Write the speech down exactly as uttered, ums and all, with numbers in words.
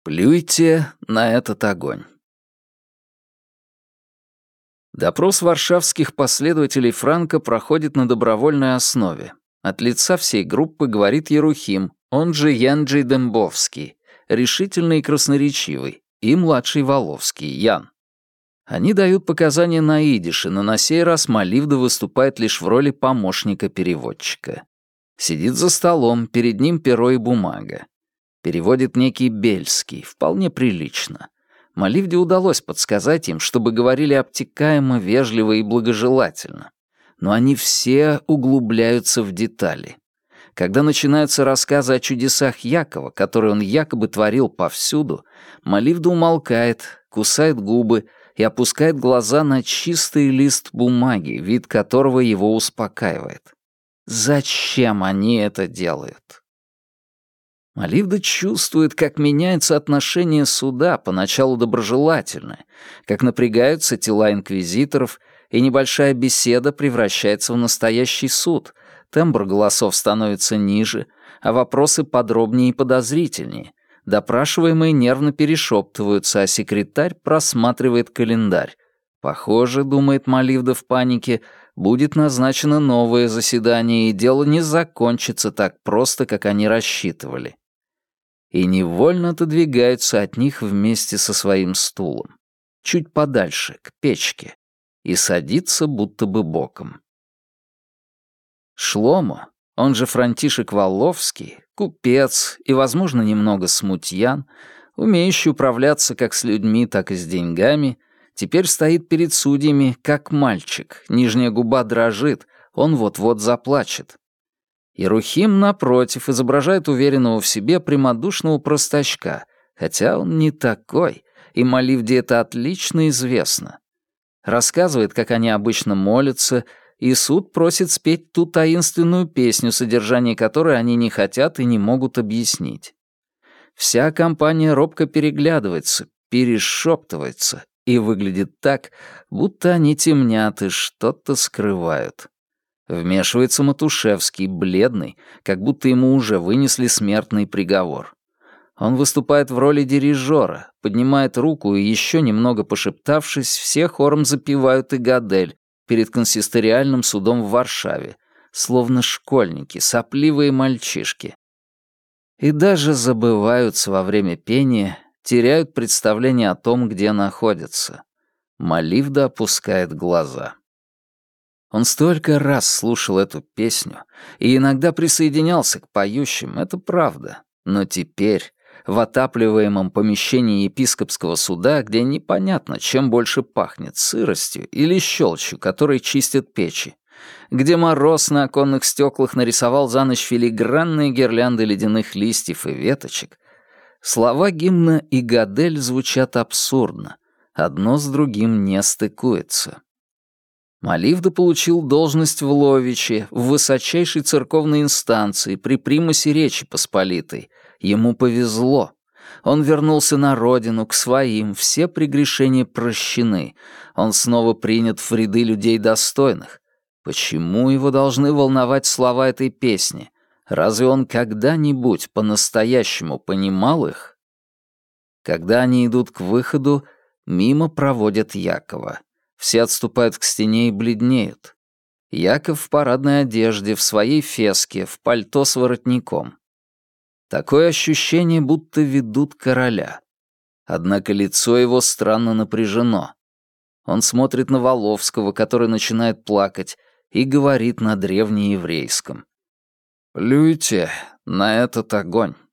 Плюйте на этот огонь. Допрос варшавских последователей Франка проходит на добровольной основе. От лица всей группы говорит Ерухим, он же Янджей Дембовский, решительный и красноречивый, и младший Воловский, Ян. Они дают показания на идише, но на сей раз Маливда выступает лишь в роли помощника-переводчика. Сидит за столом, перед ним перо и бумага. Переводит некий Бельский, вполне прилично. Маливде удалось подсказать им, чтобы говорили обтекаемо, вежливо и благожелательно. Но они все углубляются в детали. Когда начинаются рассказы о чудесах Якова, которые он якобы творил повсюду, Маливда умолкает, кусает губы и опускает глаза на чистый лист бумаги, вид которого его успокаивает. Зачем они это делают? Маливда чувствует, как меняется отношение суда, поначалу доброжелательное, как напрягаются тела инквизиторов, и небольшая беседа превращается в настоящий суд, тембр голосов становится ниже, а вопросы подробнее и подозрительнее. Допрашиваемые нервно перешептываются, а секретарь просматривает календарь. Похоже, думает Маливда в панике, будет назначено новое заседание, и дело не закончится так просто, как они рассчитывали. И невольно отодвигаются от них вместе со своим стулом. Чуть подальше, к печке. И садится будто бы боком. Шломо, он же Франтишек Воловский, купец и, возможно, немного смутьян, умеющий управляться как с людьми, так и с деньгами, теперь стоит перед судьями, как мальчик, нижняя губа дрожит, он вот-вот заплачет. Ерухим, напротив, изображает уверенного в себе прямодушного простачка, хотя он не такой, и Маливде это отлично известно. Рассказывает, как они обычно молятся, и суд просит спеть ту таинственную песню, содержание которой они не хотят и не могут объяснить. Вся компания робко переглядывается, перешептывается и выглядит так, будто они темнят и что-то скрывают. Вмешивается Матушевский, бледный, как будто ему уже вынесли смертный приговор. Он выступает в роли дирижера, поднимает руку и, еще немного пошептавшись, все хором запевают «Игадель» перед консисториальным судом в Варшаве, словно школьники, сопливые мальчишки. И даже забываются во время пения, теряют представление о том, где находятся. Маливда опускает глаза. Он столько раз слушал эту песню и иногда присоединялся к поющим, это правда. Но теперь, в отапливаемом помещении епископского суда, где непонятно, чем больше пахнет, сыростью или щелчью, которой чистят печи, где мороз на оконных стеклах нарисовал за ночь филигранные гирлянды ледяных листьев и веточек, слова гимна «Игадель» звучат абсурдно, одно с другим не стыкуется. Маливда получил должность в Ловиче, в высочайшей церковной инстанции, при примасе Речи Посполитой. Ему повезло. Он вернулся на родину, к своим, все прегрешения прощены. Он снова принят в ряды людей достойных. Почему его должны волновать слова этой песни? Разве он когда-нибудь по-настоящему понимал их? Когда они идут к выходу, мимо проводят Якова. Все отступают к стене и бледнеют. Яков в парадной одежде, в своей феске, в пальто с воротником. Такое ощущение, будто ведут короля. Однако лицо его странно напряжено. Он смотрит на Воловского, который начинает плакать, и говорит на древнееврейском. «Плюйте на этот огонь».